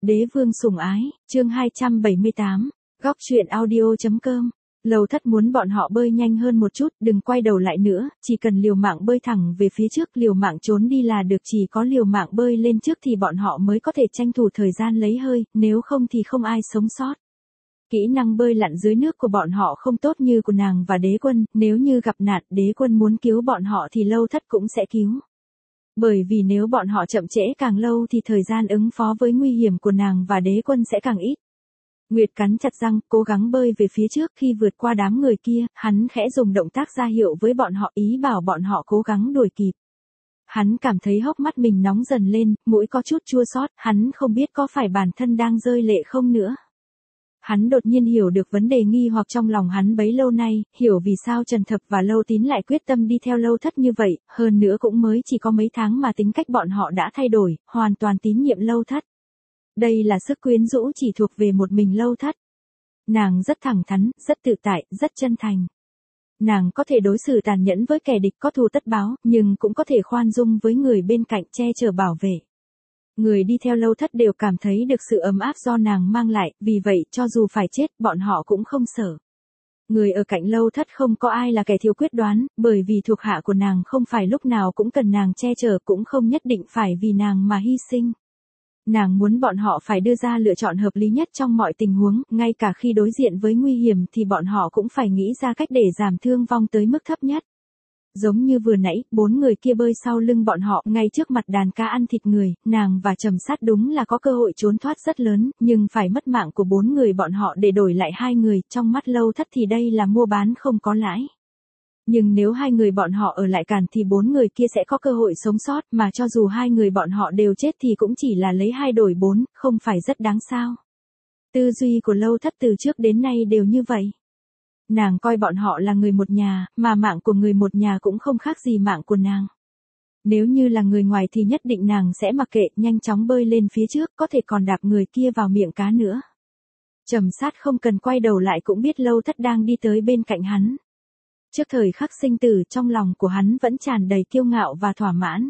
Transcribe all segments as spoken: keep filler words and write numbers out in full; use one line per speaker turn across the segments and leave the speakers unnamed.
Đế vương sủng ái, chương hai trăm bảy mươi tám, góc truyện audio.com. Lâu Thất muốn bọn họ bơi nhanh hơn một chút, đừng quay đầu lại nữa, chỉ cần liều mạng bơi thẳng về phía trước, liều mạng trốn đi là được, chỉ có liều mạng bơi lên trước thì bọn họ mới có thể tranh thủ thời gian lấy hơi, nếu không thì không ai sống sót. Kỹ năng bơi lặn dưới nước của bọn họ không tốt như của nàng và Đế Quân, nếu như gặp nạn, Đế Quân muốn cứu bọn họ thì Lâu Thất cũng sẽ cứu. Bởi vì nếu bọn họ chậm trễ càng lâu thì thời gian ứng phó với nguy hiểm của nàng và Đế Quân sẽ càng ít. Nguyệt cắn chặt răng, cố gắng bơi về phía trước, khi vượt qua đám người kia, hắn khẽ dùng động tác ra hiệu với bọn họ, ý bảo bọn họ cố gắng đuổi kịp. Hắn cảm thấy hốc mắt mình nóng dần lên, mũi có chút chua xót, hắn không biết có phải bản thân đang rơi lệ không nữa. Hắn đột nhiên hiểu được vấn đề nghi hoặc trong lòng hắn bấy lâu nay, hiểu vì sao Trần Thập và Lâu Tín lại quyết tâm đi theo Lâu Thất như vậy, hơn nữa cũng mới chỉ có mấy tháng mà tính cách bọn họ đã thay đổi, hoàn toàn tín nhiệm Lâu Thất. Đây là sức quyến rũ chỉ thuộc về một mình Lâu Thất. Nàng rất thẳng thắn, rất tự tại, rất chân thành. Nàng có thể đối xử tàn nhẫn với kẻ địch có thù tất báo, nhưng cũng có thể khoan dung với người bên cạnh che chở bảo vệ. Người đi theo Lâu Thất đều cảm thấy được sự ấm áp do nàng mang lại, vì vậy cho dù phải chết, bọn họ cũng không sợ. Người ở cạnh Lâu Thất không có ai là kẻ thiếu quyết đoán, bởi vì thuộc hạ của nàng không phải lúc nào cũng cần nàng che chở, cũng không nhất định phải vì nàng mà hy sinh. Nàng muốn bọn họ phải đưa ra lựa chọn hợp lý nhất trong mọi tình huống, ngay cả khi đối diện với nguy hiểm thì bọn họ cũng phải nghĩ ra cách để giảm thương vong tới mức thấp nhất. Giống như vừa nãy, bốn người kia bơi sau lưng bọn họ, ngay trước mặt đàn cá ăn thịt người, nàng và Trầm Sát đúng là có cơ hội trốn thoát rất lớn, nhưng phải mất mạng của bốn người bọn họ để đổi lại hai người, trong mắt Lâu Thất thì đây là mua bán không có lãi. Nhưng nếu hai người bọn họ ở lại cản thì bốn người kia sẽ có cơ hội sống sót, mà cho dù hai người bọn họ đều chết thì cũng chỉ là lấy hai đổi bốn, không phải rất đáng sao. Tư duy của Lâu Thất từ trước đến nay đều như vậy. Nàng coi bọn họ là người một nhà, mà mạng của người một nhà cũng không khác gì mạng của nàng. Nếu như là người ngoài thì nhất định nàng sẽ mặc kệ, nhanh chóng bơi lên phía trước, có thể còn đạp người kia vào miệng cá nữa. Trầm Sát không cần quay đầu lại cũng biết Lâu Thất đang đi tới bên cạnh hắn. Trước thời khắc sinh tử, trong lòng của hắn vẫn tràn đầy kiêu ngạo và thỏa mãn.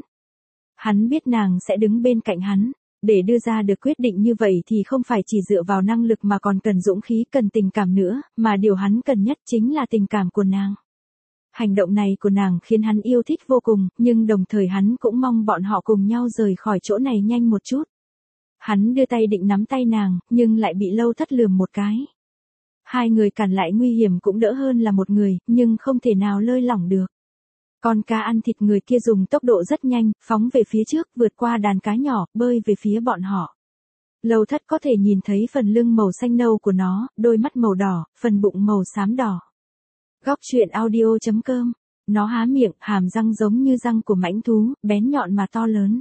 Hắn biết nàng sẽ đứng bên cạnh hắn. Để đưa ra được quyết định như vậy thì không phải chỉ dựa vào năng lực mà còn cần dũng khí, cần tình cảm nữa, mà điều hắn cần nhất chính là tình cảm của nàng. Hành động này của nàng khiến hắn yêu thích vô cùng, nhưng đồng thời hắn cũng mong bọn họ cùng nhau rời khỏi chỗ này nhanh một chút. Hắn đưa tay định nắm tay nàng, nhưng lại bị Lâu Thất lườm một cái. Hai người cản lại nguy hiểm cũng đỡ hơn là một người, nhưng không thể nào lơi lỏng được. Con cá ăn thịt người kia dùng tốc độ rất nhanh, phóng về phía trước, vượt qua đàn cá nhỏ, bơi về phía bọn họ. Lâu Thất có thể nhìn thấy phần lưng màu xanh nâu của nó, đôi mắt màu đỏ, phần bụng màu xám đỏ. Góc truyện audio.com. Nó há miệng, hàm răng giống như răng của mãnh thú, bén nhọn mà to lớn.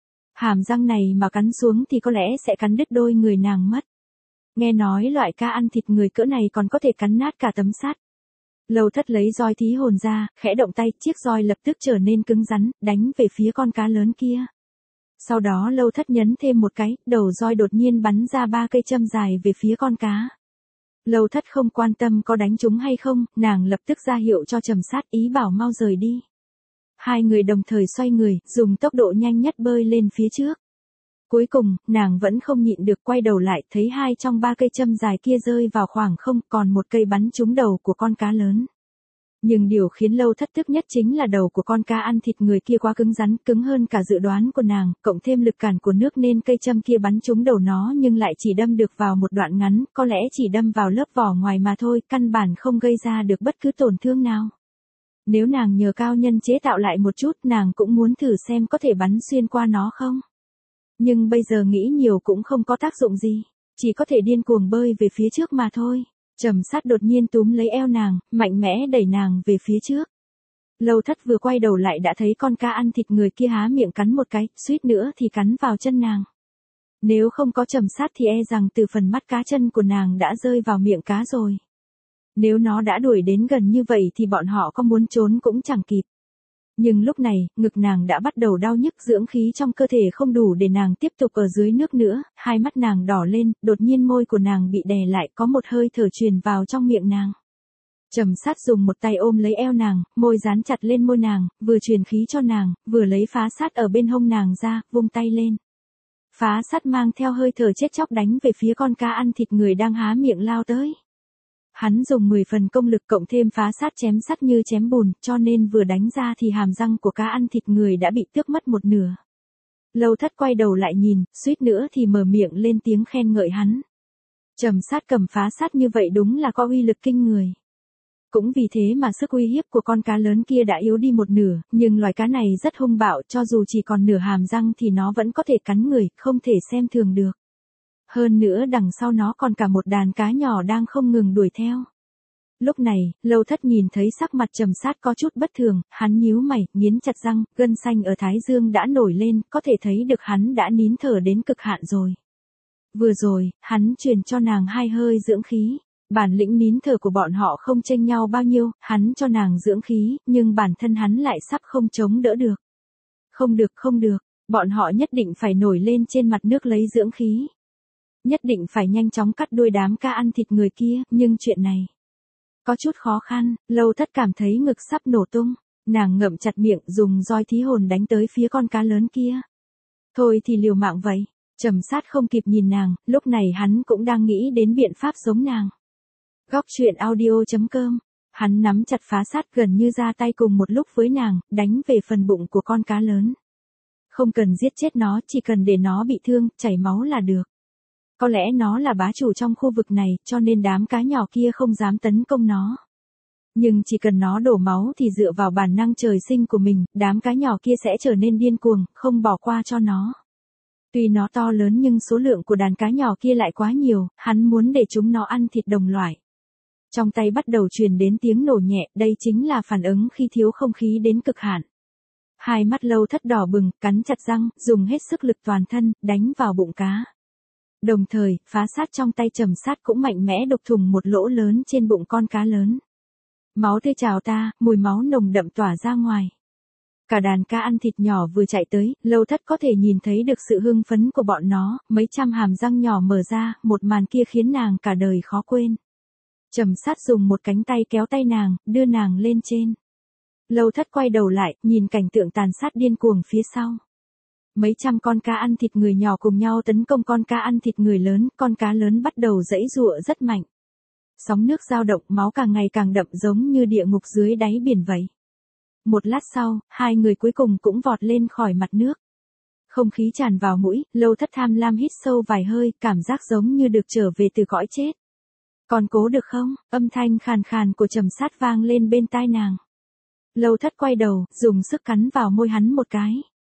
Hàm răng này mà cắn xuống thì có lẽ sẽ cắn đứt đôi người nàng mất. Nghe nói loại cá ăn thịt người cỡ này còn có thể cắn nát cả tấm sắt. Lâu Thất lấy roi thí hồn ra, khẽ động tay, chiếc roi lập tức trở nên cứng rắn, đánh về phía con cá lớn kia. Sau đó Lâu Thất nhấn thêm một cái, đầu roi đột nhiên bắn ra ba cây châm dài về phía con cá. Lâu Thất không quan tâm có đánh trúng hay không, nàng lập tức ra hiệu cho Trầm Sát, ý bảo mau rời đi. Hai người đồng thời xoay người, dùng tốc độ nhanh nhất bơi lên phía trước. Cuối cùng, nàng vẫn không nhịn được quay đầu lại, thấy hai trong ba cây châm dài kia rơi vào khoảng không, còn một cây bắn trúng đầu của con cá lớn. Nhưng điều khiến Lâu Thất tức nhất chính là đầu của con cá ăn thịt người kia quá cứng rắn, cứng hơn cả dự đoán của nàng, cộng thêm lực cản của nước nên cây châm kia bắn trúng đầu nó nhưng lại chỉ đâm được vào một đoạn ngắn, có lẽ chỉ đâm vào lớp vỏ ngoài mà thôi, căn bản không gây ra được bất cứ tổn thương nào. Nếu nàng nhờ cao nhân chế tạo lại một chút, nàng cũng muốn thử xem có thể bắn xuyên qua nó không. Nhưng bây giờ nghĩ nhiều cũng không có tác dụng gì, chỉ có thể điên cuồng bơi về phía trước mà thôi. Trầm Sát đột nhiên túm lấy eo nàng, mạnh mẽ đẩy nàng về phía trước. Lâu Thất vừa quay đầu lại đã thấy con cá ăn thịt người kia há miệng cắn một cái, suýt nữa thì cắn vào chân nàng. Nếu không có Trầm Sát thì e rằng từ phần mắt cá chân của nàng đã rơi vào miệng cá rồi. Nếu nó đã đuổi đến gần như vậy thì bọn họ có muốn trốn cũng chẳng kịp. Nhưng lúc này, ngực nàng đã bắt đầu đau nhức, dưỡng khí trong cơ thể không đủ để nàng tiếp tục ở dưới nước nữa, hai mắt nàng đỏ lên, đột nhiên môi của nàng bị đè lại, có một hơi thở truyền vào trong miệng nàng. Trầm Sát dùng một tay ôm lấy eo nàng, môi dán chặt lên môi nàng, vừa truyền khí cho nàng, vừa lấy phá sát ở bên hông nàng ra, vung tay lên. Phá sắt mang theo hơi thở chết chóc đánh về phía con cá ăn thịt người đang há miệng lao tới. Hắn dùng mười phần công lực cộng thêm phá sắt chém sắt như chém bùn, cho nên vừa đánh ra thì hàm răng của cá ăn thịt người đã bị tước mất một nửa. Lâu Thất quay đầu lại nhìn, suýt nữa thì mở miệng lên tiếng khen ngợi hắn. Trầm Sát cầm phá sắt như vậy đúng là có uy lực kinh người. Cũng vì thế mà sức uy hiếp của con cá lớn kia đã yếu đi một nửa, nhưng loài cá này rất hung bạo, cho dù chỉ còn nửa hàm răng thì nó vẫn có thể cắn người, không thể xem thường được. Hơn nữa đằng sau nó còn cả một đàn cá nhỏ đang không ngừng đuổi theo. Lúc này, Lâu Thất nhìn thấy sắc mặt Trầm Sát có chút bất thường, hắn nhíu mày, nghiến chặt răng, gân xanh ở thái dương đã nổi lên, có thể thấy được hắn đã nín thở đến cực hạn rồi. Vừa rồi, hắn truyền cho nàng hai hơi dưỡng khí. Bản lĩnh nín thở của bọn họ không chênh nhau bao nhiêu, hắn cho nàng dưỡng khí, nhưng bản thân hắn lại sắp không chống đỡ được. Không được không được, bọn họ nhất định phải nổi lên trên mặt nước lấy dưỡng khí. Nhất định phải nhanh chóng cắt đuôi đám cá ăn thịt người kia, nhưng chuyện này có chút khó khăn. Lâu Thất cảm thấy ngực sắp nổ tung, nàng ngậm chặt miệng dùng roi thí hồn đánh tới phía con cá lớn kia. Thôi thì liều mạng vậy. Trầm Sát không kịp nhìn nàng, lúc này hắn cũng đang nghĩ đến biện pháp giống nàng. Góc truyện audio chấm com. Hắn nắm chặt phá sắt gần như ra tay cùng một lúc với nàng, đánh về phần bụng của con cá lớn. Không cần giết chết nó, chỉ cần để nó bị thương, chảy máu là được. Có lẽ nó là bá chủ trong khu vực này, cho nên đám cá nhỏ kia không dám tấn công nó. Nhưng chỉ cần nó đổ máu thì dựa vào bản năng trời sinh của mình, đám cá nhỏ kia sẽ trở nên điên cuồng, không bỏ qua cho nó. Tuy nó to lớn nhưng số lượng của đàn cá nhỏ kia lại quá nhiều, hắn muốn để chúng nó ăn thịt đồng loại. Trong tay bắt đầu truyền đến tiếng nổ nhẹ, đây chính là phản ứng khi thiếu không khí đến cực hạn. Hai mắt Lâu Thất đỏ bừng, cắn chặt răng, dùng hết sức lực toàn thân, đánh vào bụng cá. Đồng thời, phá sát trong tay Trầm Sát cũng mạnh mẽ đục thủng một lỗ lớn trên bụng con cá lớn. Máu tươi trào ta, mùi máu nồng đậm tỏa ra ngoài. Cả đàn cá ăn thịt nhỏ vừa chạy tới, Lâu Thất có thể nhìn thấy được sự hưng phấn của bọn nó, mấy trăm hàm răng nhỏ mở ra, một màn kia khiến nàng cả đời khó quên. Trầm Sát dùng một cánh tay kéo tay nàng, đưa nàng lên trên. Lâu Thất quay đầu lại, nhìn cảnh tượng tàn sát điên cuồng phía sau. Mấy trăm con cá ăn thịt người nhỏ cùng nhau tấn công con cá ăn thịt người lớn, con cá lớn bắt đầu giãy giụa rất mạnh. Sóng nước dao động, máu càng ngày càng đậm giống như địa ngục dưới đáy biển vậy. Một lát sau, hai người cuối cùng cũng vọt lên khỏi mặt nước. Không khí tràn vào mũi, Lâu Thất tham lam hít sâu vài hơi, cảm giác giống như được trở về từ cõi chết. Còn cố được không? Âm thanh khàn khàn của Trầm Sát vang lên bên tai nàng. Lâu Thất quay đầu, dùng sức cắn vào môi hắn một cái.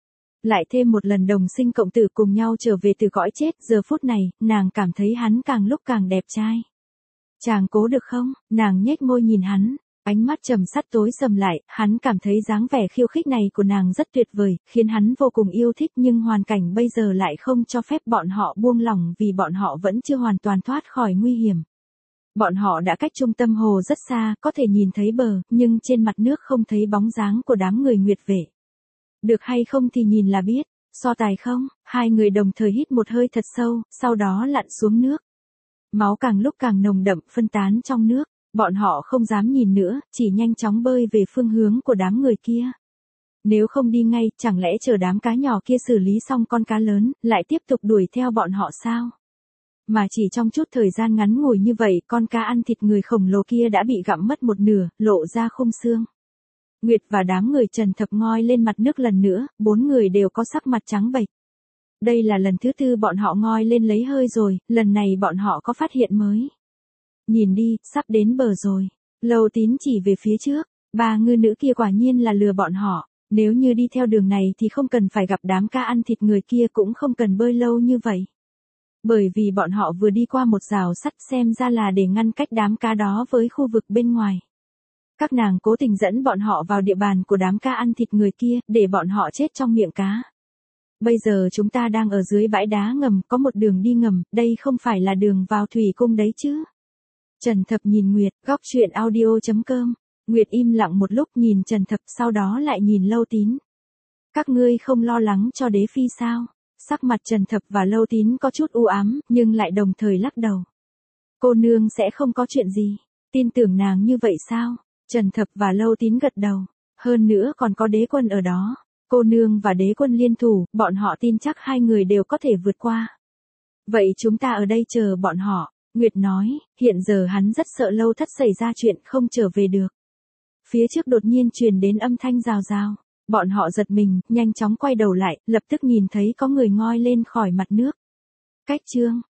Lại thêm một lần đồng sinh cộng tử cùng nhau trở về từ cõi chết, giờ phút này, nàng cảm thấy hắn càng lúc càng đẹp trai. Chàng cố được không? Nàng nhếch môi nhìn hắn, ánh mắt Trầm Sát tối sầm lại, hắn cảm thấy dáng vẻ khiêu khích này của nàng rất tuyệt vời, khiến hắn vô cùng yêu thích, nhưng hoàn cảnh bây giờ lại không cho phép bọn họ buông lỏng vì bọn họ vẫn chưa hoàn toàn thoát khỏi nguy hiểm. Bọn họ đã cách trung tâm hồ rất xa, có thể nhìn thấy bờ, nhưng trên mặt nước không thấy bóng dáng của đám người Nguyệt Vệ. Được hay không thì nhìn là biết, so tài không? Hai người đồng thời hít một hơi thật sâu, sau đó lặn xuống nước. Máu càng lúc càng nồng đậm, phân tán trong nước, bọn họ không dám nhìn nữa, chỉ nhanh chóng bơi về phương hướng của đám người kia. Nếu không đi ngay, chẳng lẽ chờ đám cá nhỏ kia xử lý xong con cá lớn, lại tiếp tục đuổi theo bọn họ sao? Mà chỉ trong chút thời gian ngắn ngủi như vậy, con cá ăn thịt người khổng lồ kia đã bị gặm mất một nửa, lộ ra khung xương. Nguyệt và đám người Trần Thập ngoi lên mặt nước lần nữa, bốn người đều có sắc mặt trắng bệch. Đây là lần thứ tư bọn họ ngoi lên lấy hơi rồi, lần này bọn họ có phát hiện mới. Nhìn đi, sắp đến bờ rồi. Lâu Tín chỉ về phía trước, ba ngư nữ kia quả nhiên là lừa bọn họ. Nếu như đi theo đường này thì không cần phải gặp đám cá ăn thịt người kia, cũng không cần bơi lâu như vậy. Bởi vì bọn họ vừa đi qua một rào sắt, xem ra là để ngăn cách đám cá đó với khu vực bên ngoài. Các nàng cố tình dẫn bọn họ vào địa bàn của đám cá ăn thịt người kia, để bọn họ chết trong miệng cá. Bây giờ chúng ta đang ở dưới bãi đá ngầm, có một đường đi ngầm, đây không phải là đường vào thủy cung đấy chứ. Trần Thập nhìn Nguyệt, góc truyện audio chấm com. Nguyệt im lặng một lúc nhìn Trần Thập, sau đó lại nhìn Lâu Tín. Các ngươi không lo lắng cho đế phi sao? Sắc mặt Trần Thập và Lâu Tín có chút u ám, nhưng lại đồng thời lắc đầu. Cô nương sẽ không có chuyện gì, tin tưởng nàng như vậy sao? Trần Thập và Lâu Tín gật đầu, hơn nữa còn có đế quân ở đó. Cô nương và đế quân liên thủ, bọn họ tin chắc hai người đều có thể vượt qua. Vậy chúng ta ở đây chờ bọn họ, Nguyệt nói, hiện giờ hắn rất sợ Lâu Thất xảy ra chuyện không trở về được. Phía trước đột nhiên truyền đến âm thanh rào rào, bọn họ giật mình, nhanh chóng quay đầu lại, lập tức nhìn thấy có người ngoi lên khỏi mặt nước. Cách chương